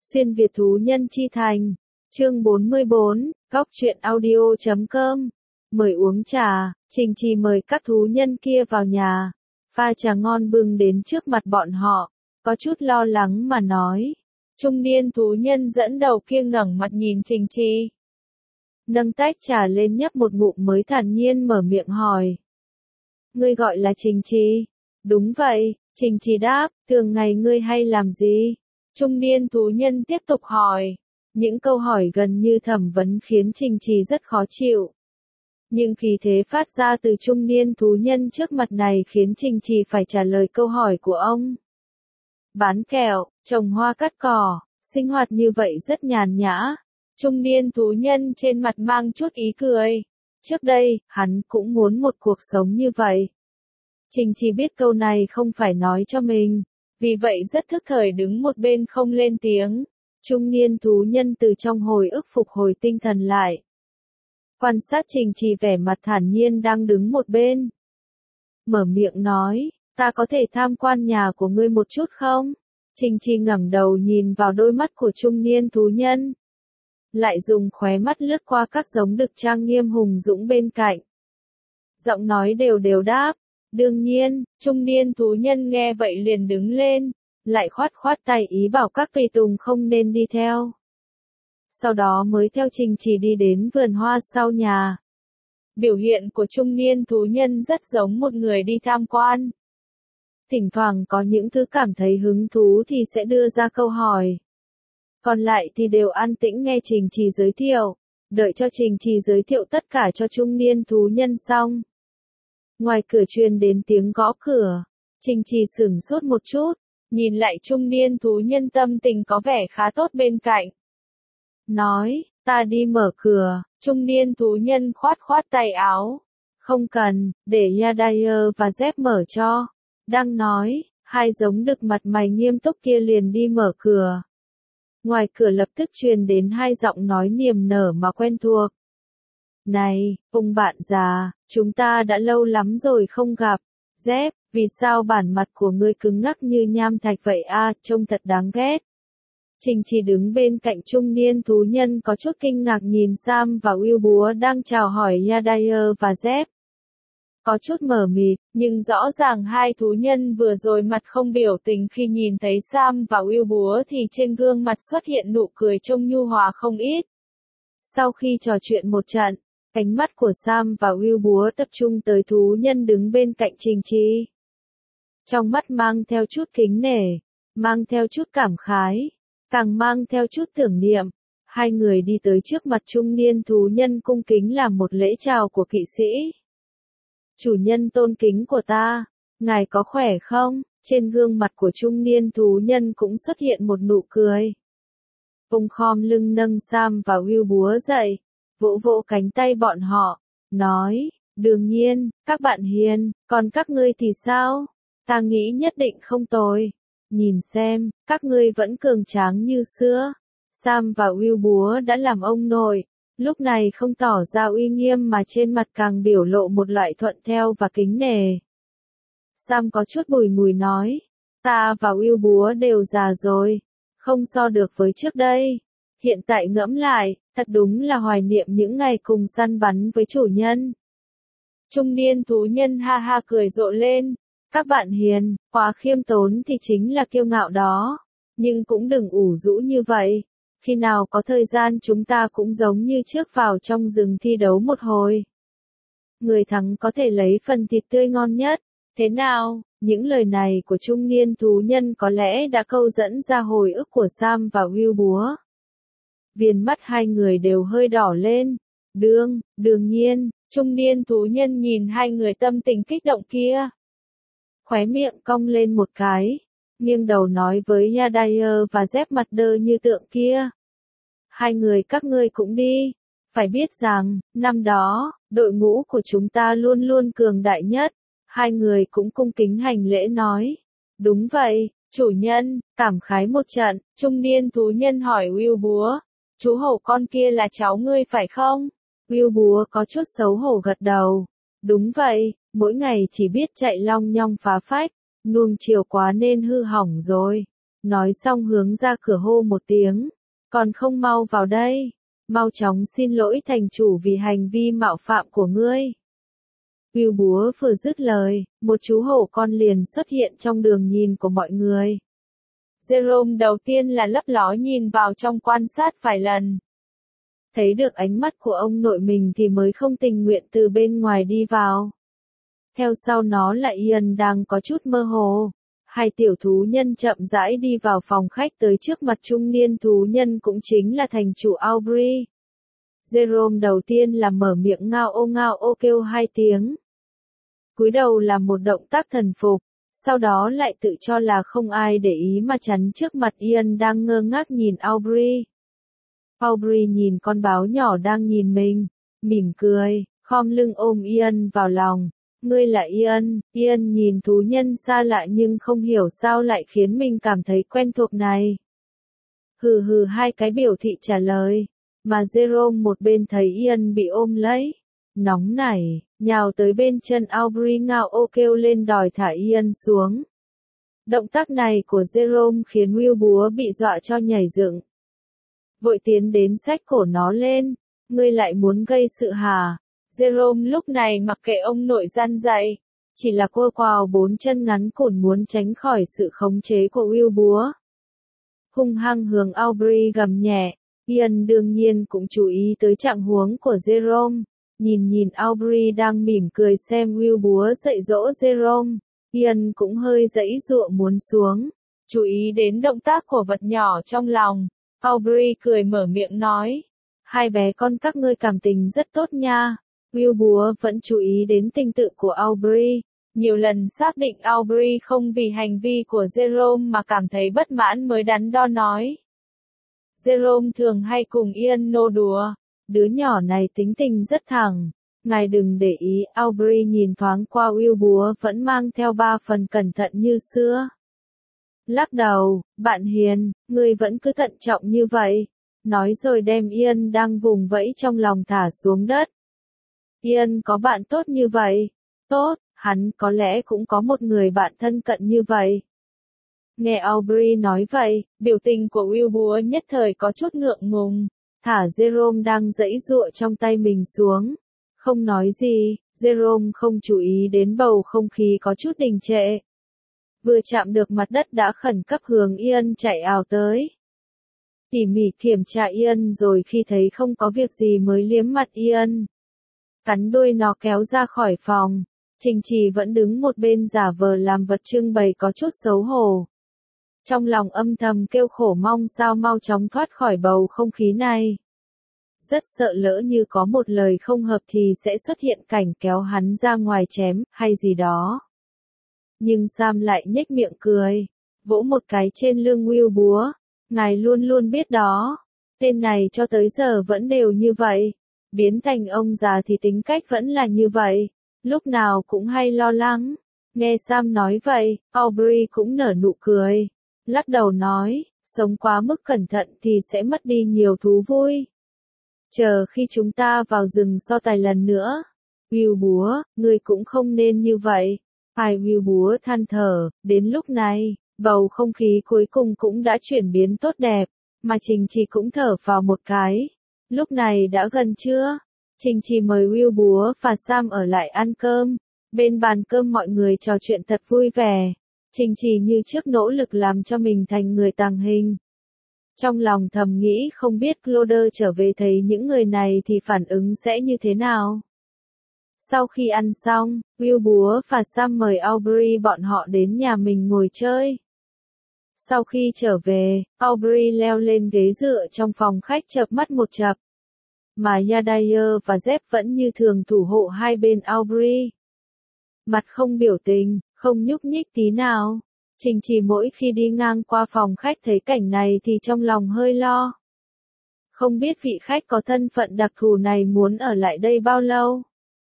Xuyên Việt thú nhân chi thành. Chương 44, góc truyện audio.com. Mời uống trà, Trình Trì mời các thú nhân kia vào nhà. Pha trà ngon bưng đến trước mặt bọn họ, có chút lo lắng mà nói. Trung niên thú nhân dẫn đầu kia ngẩng mặt nhìn Trình Trì. Nâng tách trà lên nhấp một ngụm mới thản nhiên mở miệng hỏi. Ngươi gọi là Trình Trì? Đúng vậy, Trình Trì đáp, thường ngày ngươi hay làm gì? Trung niên thú nhân tiếp tục hỏi. Những câu hỏi gần như thẩm vấn khiến Trình Trì rất khó chịu. Nhưng khí thế phát ra từ trung niên thú nhân trước mặt này khiến Trình Trì phải trả lời câu hỏi của ông. Bán kẹo, trồng hoa cắt cỏ, sinh hoạt như vậy rất nhàn nhã. Trung niên thú nhân trên mặt mang chút ý cười. Trước đây, hắn cũng muốn một cuộc sống như vậy. Trình Trì biết câu này không phải nói cho mình, vì vậy rất thức thời đứng một bên không lên tiếng. Trung niên thú nhân từ trong hồi ức phục hồi tinh thần lại. Quan sát Trình Trì vẻ mặt thản nhiên đang đứng một bên. Mở miệng nói, ta có thể tham quan nhà của ngươi một chút không? Trình Trì ngẩng đầu nhìn vào đôi mắt của trung niên thú nhân. Lại dùng khóe mắt lướt qua các giống đực trang nghiêm hùng dũng bên cạnh. Giọng nói đều đều đáp. Đương nhiên, trung niên thú nhân nghe vậy liền đứng lên, lại khoát khoát tay ý bảo các tùy tùng không nên đi theo. Sau đó mới theo Trình Trì đi đến vườn hoa sau nhà. Biểu hiện của trung niên thú nhân rất giống một người đi tham quan. Thỉnh thoảng có những thứ cảm thấy hứng thú thì sẽ đưa ra câu hỏi. Còn lại thì đều an tĩnh nghe Trình Trì giới thiệu, đợi cho Trình Trì giới thiệu tất cả cho trung niên thú nhân xong. Ngoài cửa truyền đến tiếng gõ cửa, Trình Trì sửng sốt một chút, nhìn lại trung niên thú nhân tâm tình có vẻ khá tốt bên cạnh. Nói, ta đi mở cửa, trung niên thú nhân khoát khoát tay áo. Không cần, để Yadair và Dép mở cho. Đang nói, hai giống đực mặt mày nghiêm túc kia liền đi mở cửa. Ngoài cửa lập tức truyền đến hai giọng nói niềm nở mà quen thuộc. Này, ông bạn già, chúng ta đã lâu lắm rồi không gặp. Dép, vì sao bản mặt của ngươi cứng ngắc như nham thạch vậy a, trông thật đáng ghét. Trình Trì đứng bên cạnh trung niên thú nhân có chút kinh ngạc nhìn Sam và Will Búa đang chào hỏi Yadair và Dép. Có chút mờ mịt, nhưng rõ ràng hai thú nhân vừa rồi mặt không biểu tình khi nhìn thấy Sam và Will Búa thì trên gương mặt xuất hiện nụ cười trông nhu hòa không ít. Sau khi trò chuyện một trận, ánh mắt của Sam và Will Búa tập trung tới thú nhân đứng bên cạnh Trình Trì. Trong mắt mang theo chút kính nể, mang theo chút cảm khái, càng mang theo chút tưởng niệm. Hai người đi tới trước mặt trung niên thú nhân cung kính làm một lễ chào của kỵ sĩ. Chủ nhân tôn kính của ta, ngài có khỏe không? Trên gương mặt của trung niên thú nhân cũng xuất hiện một nụ cười. Ông khom lưng nâng Sam và Will Búa dậy, vỗ vỗ cánh tay bọn họ, nói, đương nhiên, các bạn hiền, còn các ngươi thì sao? Ta nghĩ nhất định không tồi. Nhìn xem, các ngươi vẫn cường tráng như xưa. Sam và Will Búa đã làm ông nội, lúc này không tỏ ra uy nghiêm mà trên mặt càng biểu lộ một loại thuận theo và kính nể. Sam có chút bùi ngùi nói, ta và Will Búa đều già rồi, không so được với trước đây. Hiện tại ngẫm lại, thật đúng là hoài niệm những ngày cùng săn bắn với chủ nhân. Trung niên thú nhân ha ha cười rộ lên. Các bạn hiền, quá khiêm tốn thì chính là kiêu ngạo đó. Nhưng cũng đừng ủ rũ như vậy. Khi nào có thời gian chúng ta cũng giống như trước vào trong rừng thi đấu một hồi. Người thắng có thể lấy phần thịt tươi ngon nhất. Thế nào? Những lời này của trung niên thú nhân có lẽ đã câu dẫn ra hồi ức của Sam và Will Búa. Viền mắt hai người đều hơi đỏ lên. Đương nhiên, trung niên thú nhân nhìn hai người tâm tình kích động kia. Khóe miệng cong lên một cái, nghiêng đầu nói với Yadair và Dép mặt đơ như tượng kia. Hai người các ngươi cũng đi. Phải biết rằng, năm đó, đội ngũ của chúng ta luôn luôn cường đại nhất. Hai người cũng cung kính hành lễ nói. Đúng vậy, chủ nhân, cảm khái một trận, trung niên thú nhân hỏi Will Búa. Chú hổ con kia là cháu ngươi phải không? Will Búa có chút xấu hổ gật đầu. Đúng vậy, mỗi ngày chỉ biết chạy long nhong phá phách, nuông chiều quá nên hư hỏng rồi. Nói xong hướng ra cửa hô một tiếng, còn không mau vào đây, mau chóng xin lỗi thành chủ vì hành vi mạo phạm của ngươi. Will búa vừa dứt lời, một chú hổ con liền xuất hiện trong đường nhìn của mọi người. Jerome đầu tiên là lấp ló nhìn vào trong quan sát vài lần. Thấy được ánh mắt của ông nội mình thì mới không tình nguyện từ bên ngoài đi vào. Theo sau nó là Ian đang có chút mơ hồ. Hai tiểu thú nhân chậm rãi đi vào phòng khách tới trước mặt trung niên thú nhân cũng chính là thành chủ Aubrey. Jerome đầu tiên là mở miệng ngao ô kêu hai tiếng. Cúi đầu làm một động tác thần phục, sau đó lại tự cho là không ai để ý mà chắn trước mặt Ian đang ngơ ngác nhìn Aubrey. Aubrey nhìn con báo nhỏ đang nhìn mình, mỉm cười, khom lưng ôm Ian vào lòng. Ngươi là Ian, Ian nhìn thú nhân xa lạ nhưng không hiểu sao lại khiến mình cảm thấy quen thuộc này. Hừ hừ hai cái biểu thị trả lời, mà Jerome một bên thấy Ian bị ôm lấy. Nóng nảy, nhào tới bên chân Aubrey ngao ô kêu lên đòi thả Ian xuống. Động tác này của Jerome khiến Will búa bị dọa cho nhảy dựng. Vội tiến đến xách cổ nó lên, ngươi lại muốn gây sự hả? Jerome lúc này mặc kệ ông nội gian dạy, chỉ là quơ quào bốn chân ngắn cổn muốn tránh khỏi sự khống chế của Will búa. Hung hăng hướng Aubrey gầm nhẹ, Ian đương nhiên cũng chú ý tới trạng huống của Jerome. Nhìn Aubrey đang mỉm cười xem Will búa dạy dỗ Jerome, Ian cũng hơi giãy giụa muốn xuống. Chú ý đến động tác của vật nhỏ trong lòng, Aubrey cười mở miệng nói. Hai bé con các ngươi cảm tình rất tốt nha. Will búa vẫn chú ý đến tình tự của Aubrey. Nhiều lần xác định Aubrey không vì hành vi của Jerome mà cảm thấy bất mãn mới đắn đo nói. Jerome thường hay cùng Ian nô đùa. Đứa nhỏ này tính tình rất thẳng. Ngài đừng để ý, Aubrey nhìn thoáng qua Will búa vẫn mang theo 3 phần cẩn thận như xưa. Lắc đầu, bạn hiền, ngươi vẫn cứ thận trọng như vậy. Nói rồi đem Ian đang vùng vẫy trong lòng thả xuống đất. Ian có bạn tốt như vậy. Tốt, hắn có lẽ cũng có một người bạn thân cận như vậy. Nghe Aubrey nói vậy, biểu tình của Will búa nhất thời có chút ngượng ngùng. Thả Jerome đang giãy giụa trong tay mình xuống. Không nói gì, Jerome không chú ý đến bầu không khí có chút đình trệ. Vừa chạm được mặt đất đã khẩn cấp hướng Ian chạy ào tới. Tỉ mỉ kiểm tra Ian rồi khi thấy không có việc gì mới liếm mặt Ian. Cắn đuôi nó kéo ra khỏi phòng. Trình Trì vẫn đứng một bên giả vờ làm vật trưng bày có chút xấu hổ. Trong lòng âm thầm kêu khổ mong sao mau chóng thoát khỏi bầu không khí này. Rất sợ lỡ như có một lời không hợp thì sẽ xuất hiện cảnh kéo hắn ra ngoài chém, hay gì đó. Nhưng Sam lại nhếch miệng cười, vỗ một cái trên lưng Will búa. Ngài luôn luôn biết đó. Tên này cho tới giờ vẫn đều như vậy. Biến thành ông già thì tính cách vẫn là như vậy. Lúc nào cũng hay lo lắng. Nghe Sam nói vậy, Aubrey cũng nở nụ cười. Lắc đầu nói, sống quá mức cẩn thận thì sẽ mất đi nhiều thú vui. Chờ khi chúng ta vào rừng so tài lần nữa. Will búa, ngươi cũng không nên như vậy. Ai Will búa than thở, đến lúc này, bầu không khí cuối cùng cũng đã chuyển biến tốt đẹp, mà Trình Trì cũng thở vào một cái. Lúc này đã gần trưa, Trình Trì mời Will búa và Sam ở lại ăn cơm. Bên bàn cơm mọi người trò chuyện thật vui vẻ. Trình Trì như trước nỗ lực làm cho mình thành người tàng hình. Trong lòng thầm nghĩ không biết Cloder trở về thấy những người này thì phản ứng sẽ như thế nào. Sau khi ăn xong, Will búa và Sam mời Aubrey bọn họ đến nhà mình ngồi chơi. Sau khi trở về, Aubrey leo lên ghế dựa trong phòng khách chợp mắt một chập. Mà Yadair và Zep vẫn như thường thủ hộ hai bên Aubrey. Mặt không biểu tình, không nhúc nhích tí nào. Trình Trì mỗi khi đi ngang qua phòng khách thấy cảnh này thì trong lòng hơi lo. Không biết vị khách có thân phận đặc thù này muốn ở lại đây bao lâu.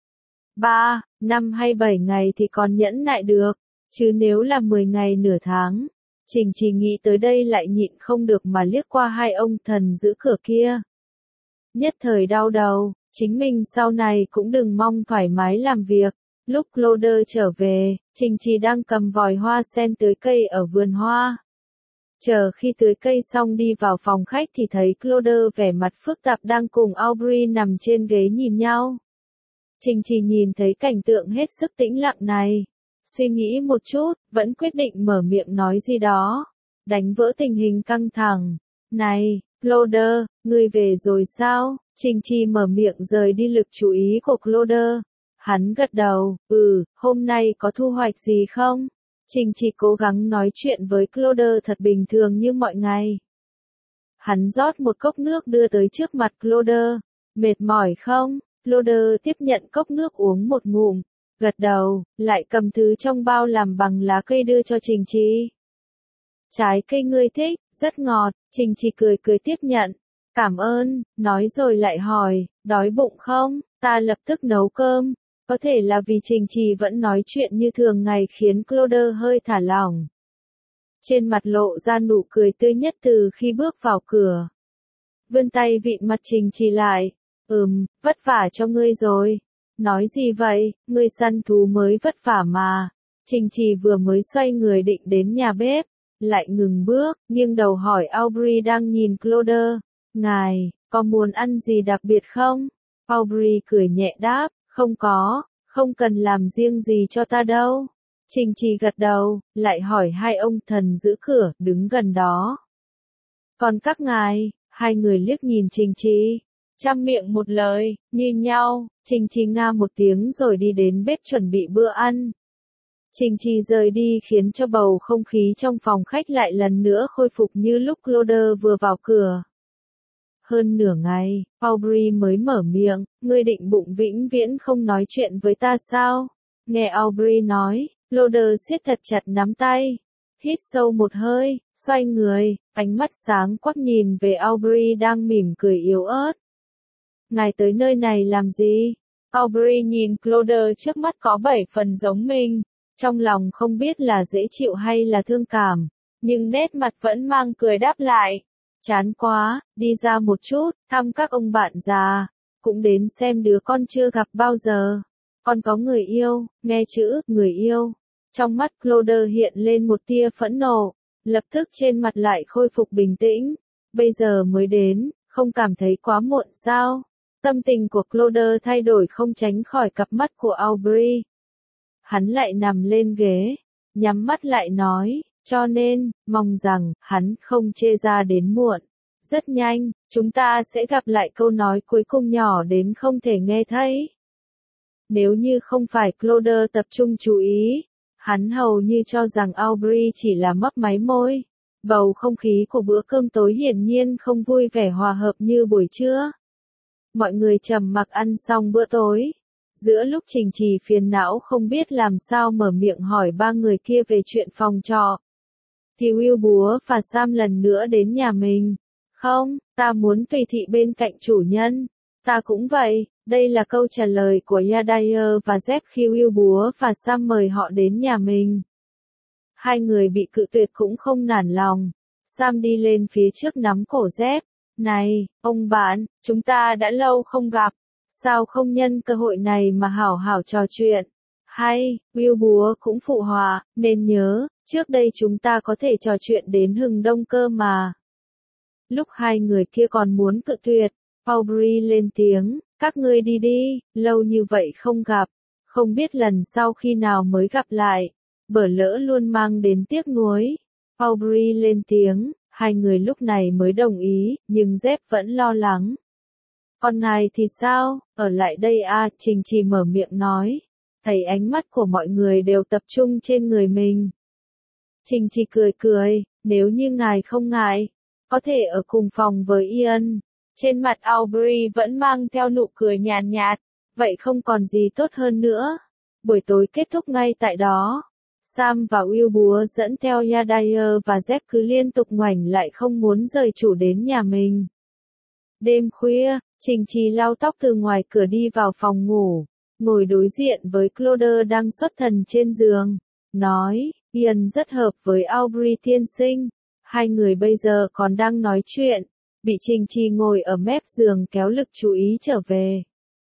3, 5 hay 7 ngày thì còn nhẫn nại được, chứ nếu là 10 ngày nửa tháng. Trình Trì nghĩ tới đây lại nhịn không được mà liếc qua hai ông thần giữ cửa kia. Nhất thời đau đầu, chính mình sau này cũng đừng mong thoải mái làm việc. Lúc Cloder trở về, Trình Trì đang cầm vòi hoa sen tưới cây ở vườn hoa. Chờ khi tưới cây xong đi vào phòng khách thì thấy Claude vẻ mặt phức tạp đang cùng Aubrey nằm trên ghế nhìn nhau. Trình Trì nhìn thấy cảnh tượng hết sức tĩnh lặng này. Suy nghĩ một chút, vẫn quyết định mở miệng nói gì đó. Đánh vỡ tình hình căng thẳng. Này, Claude, ngươi về rồi sao? Trình Trì mở miệng rời đi lực chú ý của Claude. Hắn gật đầu, hôm nay có thu hoạch gì không? Trình Trì cố gắng nói chuyện với Claude thật bình thường như mọi ngày. Hắn rót một cốc nước đưa tới trước mặt Claude. Mệt mỏi không? Claude tiếp nhận cốc nước uống một ngụm, gật đầu, lại cầm thứ trong bao làm bằng lá cây đưa cho Trình Trì. Trái cây ngươi thích, rất ngọt, Trình Trì cười cười tiếp nhận. Cảm ơn, nói rồi lại hỏi, đói bụng không? Ta lập tức nấu cơm. Có thể là vì Trình Trì vẫn nói chuyện như thường ngày khiến Claude hơi thả lỏng. Trên mặt lộ ra nụ cười tươi nhất từ khi bước vào cửa. Vươn tay vịn mặt Trình Trì lại. Vất vả cho ngươi rồi. Nói gì vậy, ngươi săn thú mới vất vả mà. Trình Trì vừa mới xoay người định đến nhà bếp, lại ngừng bước, nghiêng đầu hỏi Aubrey đang nhìn Claude. Ngài, có muốn ăn gì đặc biệt không? Aubrey cười nhẹ đáp, không có, không cần làm riêng gì cho ta đâu. Trình Trì gật đầu, lại hỏi hai ông thần giữ cửa, đứng gần đó. Còn các ngài, hai người liếc nhìn Trình Trì. Trăm miệng một lời, nhìn nhau, Trình Trì nga một tiếng rồi đi đến bếp chuẩn bị bữa ăn. Trình Trì rời đi khiến cho bầu không khí trong phòng khách lại lần nữa khôi phục như lúc Claude vừa vào cửa. Hơn nửa ngày, Aubrey mới mở miệng, ngươi định bụng vĩnh viễn không nói chuyện với ta sao? Nghe Aubrey nói, Claude siết thật chặt nắm tay. Hít sâu một hơi, xoay người, ánh mắt sáng quắc nhìn về Aubrey đang mỉm cười yếu ớt. Ngài tới nơi này làm gì? Aubrey nhìn Claude trước mắt có 7 phần giống mình, trong lòng không biết là dễ chịu hay là thương cảm, nhưng nét mặt vẫn mang cười đáp lại. Chán quá, đi ra một chút, thăm các ông bạn già, cũng đến xem đứa con chưa gặp bao giờ. Con có người yêu, nghe chữ, người yêu. Trong mắt Claude hiện lên một tia phẫn nộ, lập tức trên mặt lại khôi phục bình tĩnh. Bây giờ mới đến, không cảm thấy quá muộn sao? Tâm tình của Claude thay đổi không tránh khỏi cặp mắt của Aubrey. Hắn lại nằm lên ghế, nhắm mắt lại nói, cho nên, mong rằng, hắn không chê ra đến muộn. Rất nhanh, chúng ta sẽ gặp lại câu nói cuối cùng nhỏ đến không thể nghe thấy. Nếu như không phải Claude tập trung chú ý, hắn hầu như cho rằng Aubrey chỉ là mấp máy môi. Bầu không khí của bữa cơm tối hiển nhiên không vui vẻ hòa hợp như buổi trưa. Mọi người trầm mặc ăn xong bữa tối. Giữa lúc Trình Trì phiền não không biết làm sao mở miệng hỏi ba người kia về chuyện phòng trọ, thì Will Búa và Sam lần nữa đến nhà mình. Không, ta muốn tùy thị bên cạnh chủ nhân. Ta cũng vậy, đây là câu trả lời của Yadair và Zep khi Will Búa và Sam mời họ đến nhà mình. Hai người bị cự tuyệt cũng không nản lòng. Sam đi lên phía trước nắm cổ Zep. Này, ông bạn, chúng ta đã lâu không gặp. Sao không nhân cơ hội này mà hảo hảo trò chuyện? Hay, Will Búa cũng phụ họa, nên nhớ, trước đây chúng ta có thể trò chuyện đến hừng đông cơ mà. Lúc hai người kia còn muốn cự tuyệt, Aubrey lên tiếng, các ngươi đi đi, lâu như vậy không gặp, không biết lần sau khi nào mới gặp lại, bở lỡ luôn mang đến tiếc nuối. Aubrey lên tiếng, hai người lúc này mới đồng ý, nhưng Zep vẫn lo lắng. Còn ngài thì sao, ở lại đây à, Trình Trì mở miệng nói, thấy ánh mắt của mọi người đều tập trung trên người mình. Trình Trì cười cười, nếu như ngài không ngại, có thể ở cùng phòng với Ian. Trên mặt Aubrey vẫn mang theo nụ cười nhàn nhạt, vậy không còn gì tốt hơn nữa. Buổi tối kết thúc ngay tại đó. Sam và Will Búa dẫn theo Yadair và Zep cứ liên tục ngoảnh lại không muốn rời chủ đến nhà mình. Đêm khuya, Trình Trì lau tóc từ ngoài cửa đi vào phòng ngủ, ngồi đối diện với Claude đang xuất thần trên giường, nói, Ian rất hợp với Aubrey tiên sinh. Hai người bây giờ còn đang nói chuyện, bị Trình Trì ngồi ở mép giường kéo lực chú ý trở về.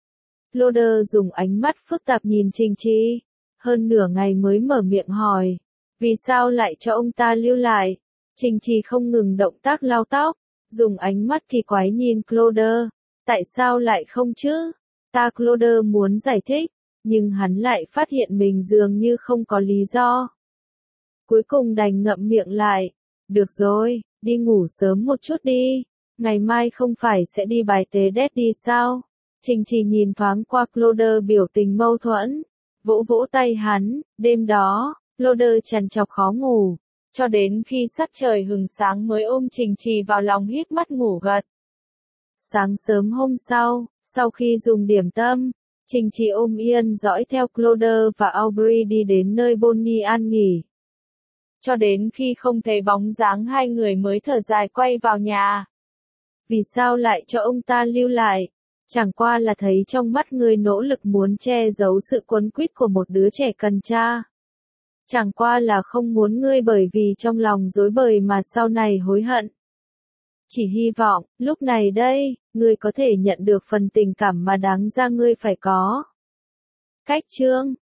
Claude dùng ánh mắt phức tạp nhìn Trình Trì, hơn nửa ngày mới mở miệng hỏi, vì sao lại cho ông ta lưu lại? Trình Trì không ngừng động tác lau tóc, dùng ánh mắt kỳ quái nhìn Claude. Tại sao lại không chứ? Claude muốn giải thích, nhưng hắn lại phát hiện mình dường như không có lý do. Cuối cùng đành ngậm miệng lại. Được rồi, đi ngủ sớm một chút đi. Ngày mai không phải sẽ đi bài tế đét đi sao? Trình Trì nhìn thoáng qua Claude biểu tình mâu thuẫn. Vỗ vỗ tay hắn, đêm đó, Claude trằn trọc khó ngủ. Cho đến khi sắc trời hừng sáng mới ôm Trình Trì vào lòng híp mắt ngủ gật. Sáng sớm hôm sau khi dùng điểm tâm, Trình Trì ôm Ian dõi theo Claude và Aubrey đi đến nơi Bonnie an nghỉ. Cho đến khi không thấy bóng dáng hai người mới thở dài quay vào nhà. Vì sao lại cho ông ta lưu lại? Chẳng qua là thấy trong mắt người nỗ lực muốn che giấu sự quấn quýt của một đứa trẻ cần cha. Chẳng qua là không muốn ngươi bởi vì trong lòng rối bời mà sau này hối hận. Chỉ hy vọng, lúc này đây, ngươi có thể nhận được phần tình cảm mà đáng ra ngươi phải có. Cách chương